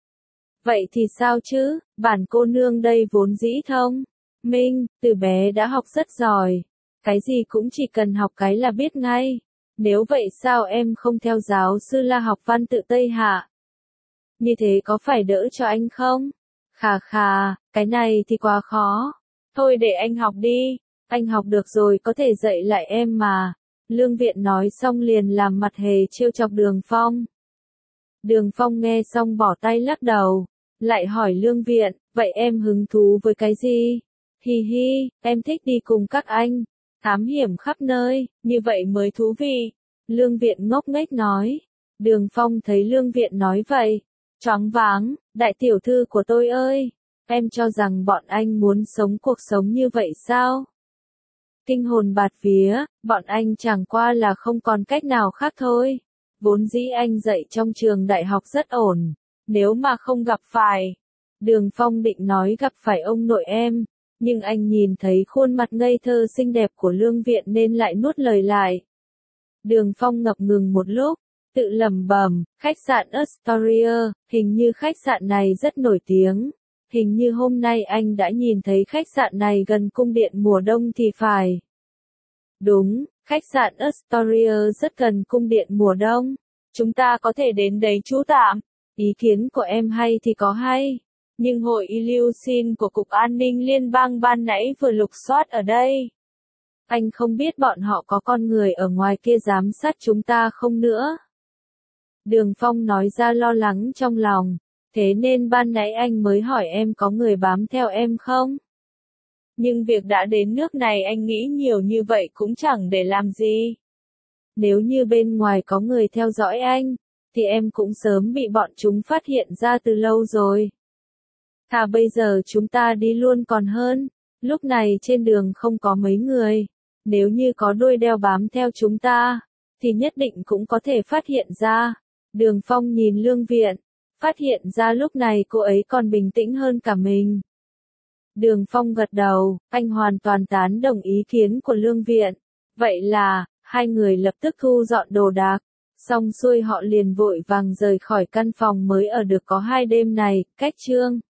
Vậy thì sao chứ, bản cô nương đây vốn dĩ thông minh, từ bé đã học rất giỏi. Cái gì cũng chỉ cần học cái là biết ngay. Nếu vậy sao em không theo giáo sư La học văn tự Tây Hạ? Như thế có phải đỡ cho anh không? Khà khà, cái này thì quá khó. Thôi để anh học đi. Anh học được rồi có thể dạy lại em mà. Lương Viện nói xong liền làm mặt hề trêu chọc Đường Phong. Đường Phong nghe xong bỏ tay lắc đầu. Lại hỏi Lương Viện, vậy em hứng thú với cái gì? Hi hi, em thích đi cùng các anh. Thám hiểm khắp nơi, như vậy mới thú vị. Lương Viện ngốc nghếch nói. Đường Phong thấy Lương Viện nói vậy. Choáng váng, đại tiểu thư của tôi ơi. Em cho rằng bọn anh muốn sống cuộc sống như vậy sao? Kinh hồn bạt vía, bọn anh chẳng qua là không còn cách nào khác thôi. Vốn dĩ anh dạy trong trường đại học rất ổn. Nếu mà không gặp phải. Đường Phong định nói gặp phải ông nội em. Nhưng anh nhìn thấy khuôn mặt ngây thơ xinh đẹp của Lương Viện nên lại nuốt lời lại. Đường Phong ngập ngừng một lúc, tự lẩm bẩm, khách sạn Astoria, hình như khách sạn này rất nổi tiếng. Hình như hôm nay anh đã nhìn thấy khách sạn này gần cung điện mùa đông thì phải. Đúng, khách sạn Astoria rất gần cung điện mùa đông. Chúng ta có thể đến đấy trú tạm. Ý kiến của em hay thì có hay. Nhưng hội Ilyushin của Cục An ninh Liên bang ban nãy vừa lục soát ở đây. Anh không biết bọn họ có con người ở ngoài kia giám sát chúng ta không nữa. Đường Phong nói ra lo lắng trong lòng. Thế nên ban nãy anh mới hỏi em có người bám theo em không? Nhưng việc đã đến nước này anh nghĩ nhiều như vậy cũng chẳng để làm gì. Nếu như bên ngoài có người theo dõi anh, thì em cũng sớm bị bọn chúng phát hiện ra từ lâu rồi. Thà bây giờ chúng ta đi luôn còn hơn. Lúc này trên đường không có mấy người. Nếu như có đuôi đeo bám theo chúng ta, thì nhất định cũng có thể phát hiện ra. Đường Phong nhìn Lương Viện, phát hiện ra lúc này cô ấy còn bình tĩnh hơn cả mình. Đường Phong gật đầu, anh hoàn toàn tán đồng ý kiến của Lương Viện. Vậy là, hai người lập tức thu dọn đồ đạc. Xong xuôi họ liền vội vàng rời khỏi căn phòng mới ở được có hai đêm này. Cách chương